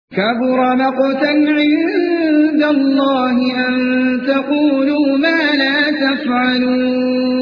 كبر مقتا عند الله أن تقولوا ما لا تفعلون